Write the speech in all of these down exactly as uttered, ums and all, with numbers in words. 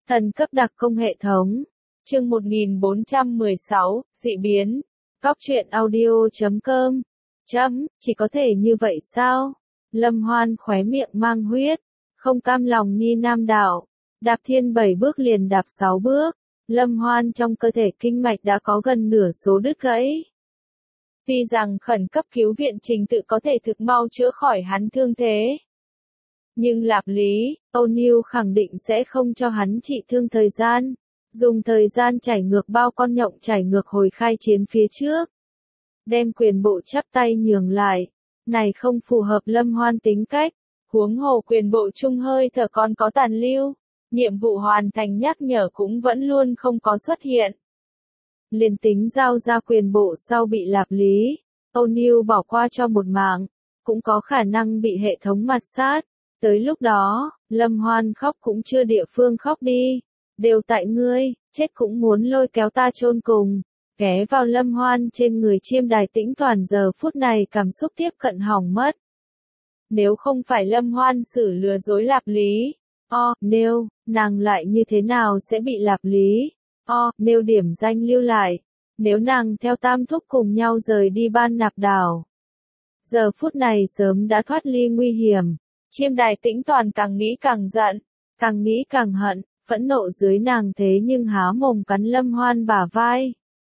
Thần cấp đặc công hệ thống. Chương một nghìn bốn trăm mười sáu, dị biến. Cóc truyện audio chấm com. Chấm, chỉ có thể như vậy sao? Lâm Hoan khóe miệng mang huyết, không cam lòng ni nam đạo. Đạp thiên bảy bước liền đạp sáu bước. Lâm Hoan trong cơ thể kinh mạch đã có gần nửa số đứt gãy. Tuy rằng khẩn cấp cứu viện trình tự có thể thực mau chữa khỏi hắn thương thế. Nhưng Lạp Lý, O'Neil khẳng định sẽ không cho hắn trị thương thời gian. Dùng thời gian chảy ngược bao con nhộng chảy ngược hồi khai chiến phía trước. Đem quyền bộ chắp tay nhường lại. Này không phù hợp Lâm Hoan tính cách. Huống hồ quyền bộ trung hơi thở còn có tàn lưu. Nhiệm vụ hoàn thành nhắc nhở cũng vẫn luôn không có xuất hiện. Liền tính giao ra quyền bộ sau bị Lạp Lý, O'Neil bỏ qua cho một mạng, cũng có khả năng bị hệ thống mặt sát. Tới lúc đó, Lâm Hoan khóc cũng chưa địa phương khóc đi. Đều tại ngươi, chết cũng muốn lôi kéo ta chôn cùng. Ghé vào Lâm Hoan trên người chiêm đài tĩnh toàn giờ phút này cảm xúc tiếp cận hỏng mất. Nếu không phải Lâm Hoan xử lừa dối Lạp Lý, o, nêu, nàng lại như thế nào sẽ bị Lạp Lý, o, nêu điểm danh lưu lại. Nếu nàng theo tam thúc cùng nhau rời đi Ban Nạp Đảo. Giờ phút này sớm đã thoát ly nguy hiểm. Chiêm đài tĩnh toàn càng nghĩ càng giận, càng nghĩ càng hận, phẫn nộ dưới nàng thế nhưng há mồm cắn Lâm Hoan bả vai.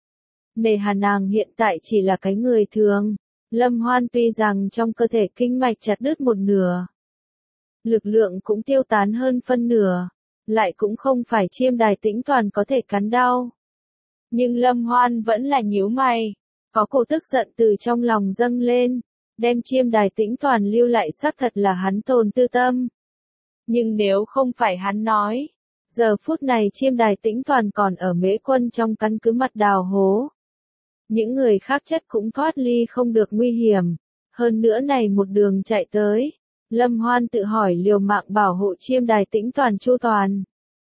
Nề hà nàng hiện tại chỉ là cái người thường. Lâm Hoan tuy rằng trong cơ thể kinh mạch chặt đứt một nửa. Lực lượng cũng tiêu tán hơn phân nửa. Lại cũng không phải chiêm đài tĩnh toàn có thể cắn đau. Nhưng Lâm Hoan vẫn là nhíu mày. Có cổ tức giận từ trong lòng dâng lên. Đem chiêm đài tĩnh toàn lưu lại xác thật là hắn tồn tư tâm. Nhưng nếu không phải hắn nói. Giờ phút này chiêm đài tĩnh toàn còn ở Mễ Quân trong căn cứ mặt đào hố. Những người khác chất cũng thoát ly không được nguy hiểm. Hơn nữa này một đường chạy tới. Lâm Hoan tự hỏi liều mạng bảo hộ chiêm đài tĩnh toàn chu toàn.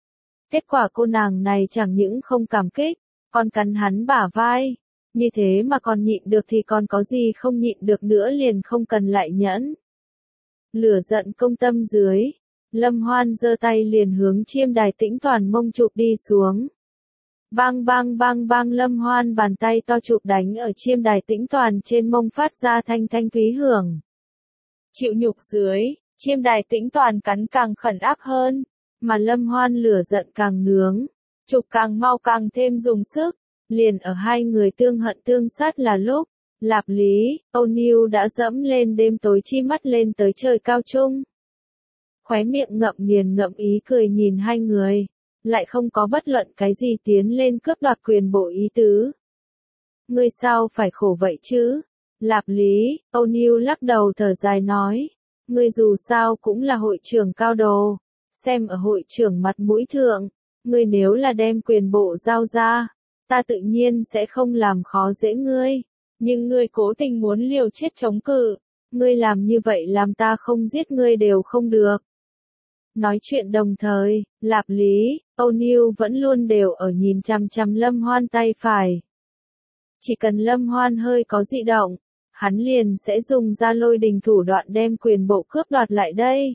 Kết quả cô nàng này chẳng những không cảm kích, còn cắn hắn bả vai. Như thế mà còn nhịn được thì còn có gì không nhịn được nữa liền không cần lại nhẫn. Lửa giận công tâm dưới. Lâm Hoan giơ tay liền hướng chiêm đài tĩnh toàn mông chụp đi xuống. Bang bang bang bang Lâm Hoan bàn tay to chụp đánh ở chiêm đài tĩnh toàn trên mông phát ra thanh thanh thúy hưởng. Chịu nhục dưới, chiêm đài tĩnh toàn cắn càng khẩn ác hơn, mà Lâm Hoan lửa giận càng nướng, chụp càng mau càng thêm dùng sức, liền ở hai người tương hận tương sát là lúc, Lạp Lý, O'Neil đã dẫm lên đêm tối chi mắt lên tới trời cao trung. Khóe miệng ngậm nghiền ngậm ý cười nhìn hai người, lại không có bất luận cái gì tiến lên cướp đoạt quyền bộ ý tứ. Ngươi sao phải khổ vậy chứ? Lạp Lý, O'Neil lắc đầu thở dài nói, ngươi dù sao cũng là hội trưởng cao đồ, xem ở hội trưởng mặt mũi thượng, ngươi nếu là đem quyền bộ giao ra, ta tự nhiên sẽ không làm khó dễ ngươi, nhưng ngươi cố tình muốn liều chết chống cự, ngươi làm như vậy làm ta không giết ngươi đều không được. Nói chuyện đồng thời, Lạp Lý, O'Neil vẫn luôn đều ở nhìn chằm chằm Lâm Hoan tay phải. Chỉ cần Lâm Hoan hơi có dị động, hắn liền sẽ dùng ra lôi đình thủ đoạn đem quyền bộ cướp đoạt lại đây.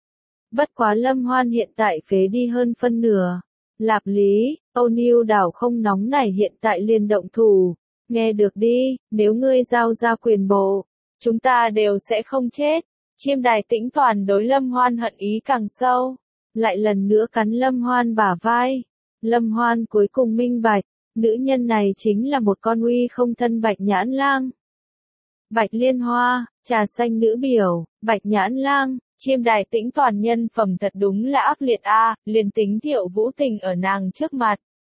Bất quá Lâm Hoan hiện tại phế đi hơn phân nửa. Lạp Lý, O'Neil đảo không nóng nảy hiện tại liền động thủ. Nghe được đi, nếu ngươi giao ra quyền bộ, chúng ta đều sẽ không chết. Chiêm đài tĩnh toàn đối Lâm Hoan hận ý càng sâu. Lại lần nữa cắn Lâm Hoan bả vai. Lâm Hoan cuối cùng minh bạch, nữ nhân này chính là một con uy không thân Bạch Nhãn Lang. Bạch Liên Hoa, trà xanh nữ biểu, Bạch Nhãn Lang, chiêm đài tĩnh toàn nhân phẩm thật đúng là ác liệt a, à, liền tính Thiệu Vũ Tình ở nàng trước mặt.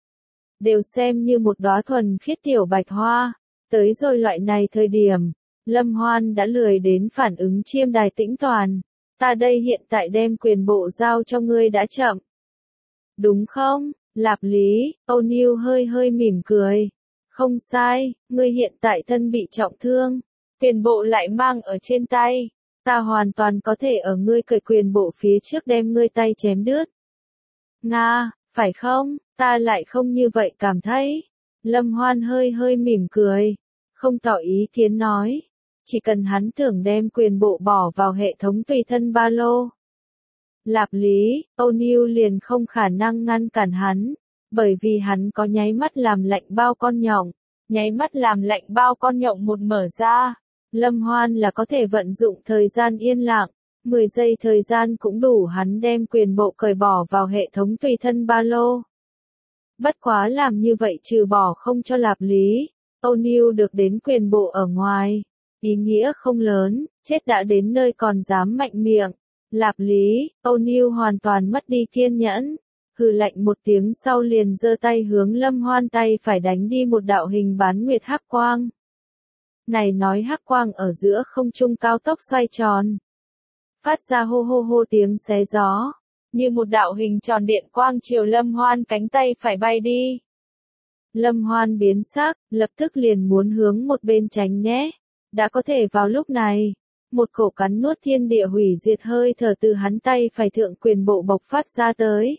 Đều xem như một đóa thuần khiết tiểu bạch hoa. Tới rồi loại này thời điểm, Lâm Hoan đã lười đến phản ứng chiêm đài tĩnh toàn. Ta đây hiện tại đem quyền bộ giao cho ngươi đã chậm. Đúng không? Lạp Lý, O'Neil hơi hơi mỉm cười. Không sai, ngươi hiện tại thân bị trọng thương. Quyền bộ lại mang ở trên tay. Ta hoàn toàn có thể ở ngươi cởi quyền bộ phía trước đem ngươi tay chém đứt. Nga, phải không? Ta lại không như vậy cảm thấy. Lâm Hoan hơi hơi mỉm cười. Không tỏ ý kiến nói. Chỉ cần hắn tưởng đem quyền bộ bỏ vào hệ thống tùy thân ba lô. Lạp Lý, O'Neil liền không khả năng ngăn cản hắn, bởi vì hắn có nháy mắt làm lạnh bao con nhộng, nháy mắt làm lạnh bao con nhộng một mở ra. Lâm Hoan là có thể vận dụng thời gian yên lặng, mười giây thời gian cũng đủ hắn đem quyền bộ cởi bỏ vào hệ thống tùy thân ba lô. Bất quá làm như vậy trừ bỏ không cho Lạp Lý, O'Neil được đến quyền bộ ở ngoài, ý nghĩa không lớn, chết đã đến nơi còn dám mạnh miệng. Lạp Lý, O'Neil hoàn toàn mất đi kiên nhẫn, hừ lạnh một tiếng sau liền giơ tay hướng Lâm Hoan tay phải đánh đi một đạo hình bán nguyệt hắc quang. Này nói hắc quang ở giữa không trung cao tốc xoay tròn, phát ra hô hô hô tiếng xé gió, như một đạo hình tròn điện quang chiều Lâm Hoan cánh tay phải bay đi. Lâm Hoan biến sắc, lập tức liền muốn hướng một bên tránh né, đã có thể vào lúc này, một cổ cắn nuốt thiên địa hủy diệt hơi thở từ hắn tay phải thượng quyền bộ bộc phát ra tới.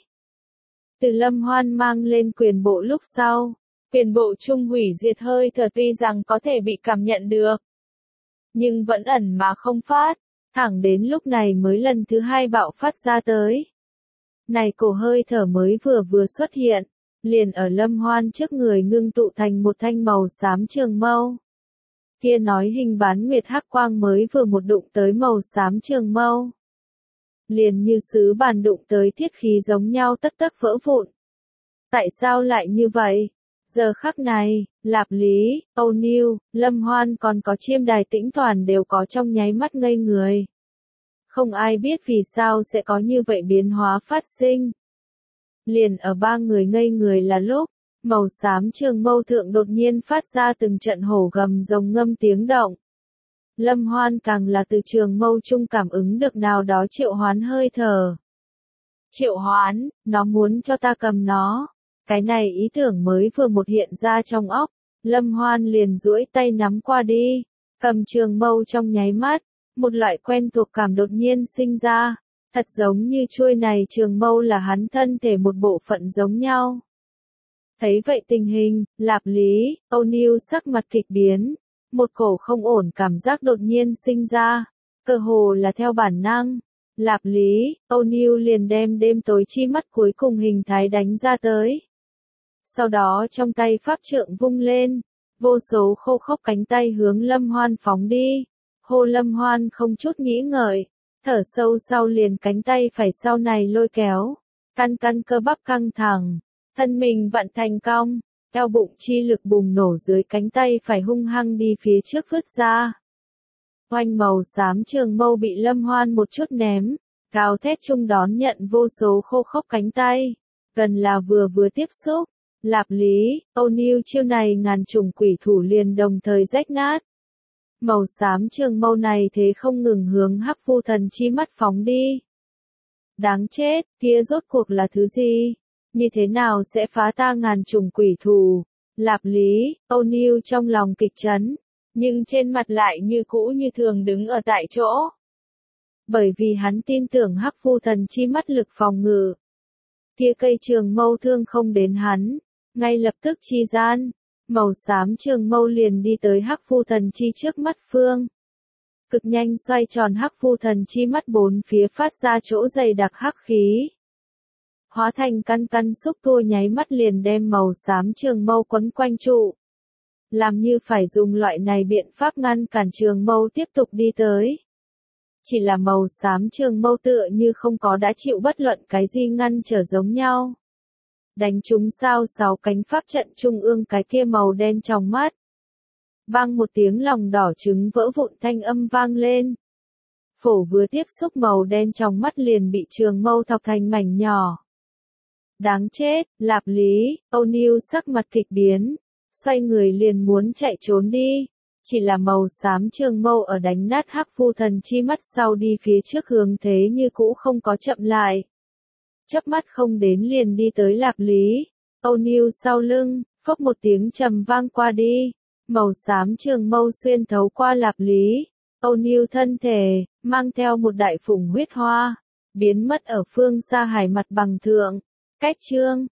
Từ Lâm Hoan mang lên quyền bộ lúc sau, quyền bộ trung hủy diệt hơi thở tuy rằng có thể bị cảm nhận được, nhưng vẫn ẩn mà không phát, thẳng đến lúc này mới lần thứ hai bạo phát ra tới. Này cổ hơi thở mới vừa vừa xuất hiện, liền ở Lâm Hoan trước người ngưng tụ thành một thanh màu xám trường mâu. Kia nói hình bán nguyệt hắc quang mới vừa một đụng tới màu xám trường mâu, liền như sứ bàn đụng tới thiết khí giống nhau tất tất vỡ vụn. Tại sao lại như vậy? Giờ khắc này, Lạp Lý, O'Neil, Lâm Hoan còn có Chiêm Đài Tĩnh toàn đều có trong nháy mắt ngây người. Không ai biết vì sao sẽ có như vậy biến hóa phát sinh. Liền ở ba người ngây người là lúc, màu xám trường mâu thượng đột nhiên phát ra từng trận hổ gầm rồng ngâm tiếng động. Lâm Hoan càng là từ trường mâu trung cảm ứng được nào đó triệu hoán hơi thở. Triệu hoán, nó muốn cho ta cầm nó. Cái này ý tưởng mới vừa một hiện ra trong óc, Lâm Hoan liền duỗi tay nắm qua đi, cầm trường mâu trong nháy mắt, một loại quen thuộc cảm đột nhiên sinh ra, thật giống như chuôi này trường mâu là hắn thân thể một bộ phận giống nhau. Thấy vậy tình hình, Lạp Lý, O'Neil sắc mặt kịch biến, một cổ không ổn cảm giác đột nhiên sinh ra, cơ hồ là theo bản năng. Lạp Lý, O'Neil liền đem đêm tối chi mắt cuối cùng hình thái đánh ra tới. Sau đó trong tay pháp trượng vung lên, vô số khô khốc cánh tay hướng Lâm Hoan phóng đi. Hô Lâm Hoan không chút nghĩ ngợi, thở sâu sau liền cánh tay phải sau này lôi kéo, căn căn cơ bắp căng thẳng, thân mình vặn thành cong, eo bụng chi lực bùng nổ dưới cánh tay phải hung hăng đi phía trước vứt ra. Oanh màu xám trường mâu bị Lâm Hoan một chút ném, gào thét chung đón nhận vô số khô khốc cánh tay, gần là vừa vừa tiếp xúc. Lạp Lý, O'Neil chiêu này ngàn trùng quỷ thủ liền đồng thời rách nát. Màu xám trường mâu này thế không ngừng hướng Hắc Vu Thần chi mắt phóng đi. Đáng chết, kia rốt cuộc là thứ gì? Như thế nào sẽ phá ta ngàn trùng quỷ thủ? Lạp Lý, O'Neil trong lòng kịch chấn, nhưng trên mặt lại như cũ như thường đứng ở tại chỗ. Bởi vì hắn tin tưởng Hắc Vu Thần chi mắt lực phòng ngự. Kia cây trường mâu thương không đến hắn. Ngay lập tức chi gian, màu xám trường mâu liền đi tới Hắc Vu Thần chi trước mắt phương. Cực nhanh xoay tròn Hắc Vu Thần chi mắt bốn phía phát ra chỗ dày đặc hắc khí. Hóa thành căn căn xúc tua nháy mắt liền đem màu xám trường mâu quấn quanh trụ. Làm như phải dùng loại này biện pháp ngăn cản trường mâu tiếp tục đi tới. Chỉ là màu xám trường mâu tựa như không có đã chịu bất luận cái gì ngăn trở giống nhau. Đánh trúng sao sáu cánh pháp trận trung ương cái kia màu đen trong mắt. Bang một tiếng lòng đỏ trứng vỡ vụn thanh âm vang lên. Phổ vừa tiếp xúc màu đen trong mắt liền bị trường mâu thọc thành mảnh nhỏ. Đáng chết, Lạp Lý, O'Neil sắc mặt kịch biến, xoay người liền muốn chạy trốn đi. Chỉ là màu xám trường mâu ở đánh nát Hắc Vu Thần chi mắt sau đi phía trước hướng thế như cũ không có chậm lại. Chớp mắt không đến liền đi tới Lạp Lý, O'Neil sau lưng, phốc một tiếng trầm vang qua đi, màu xám trường mâu xuyên thấu qua Lạp Lý, O'Neil thân thể, mang theo một đại phủng huyết hoa, biến mất ở phương xa hải mặt bằng thượng. Cách chương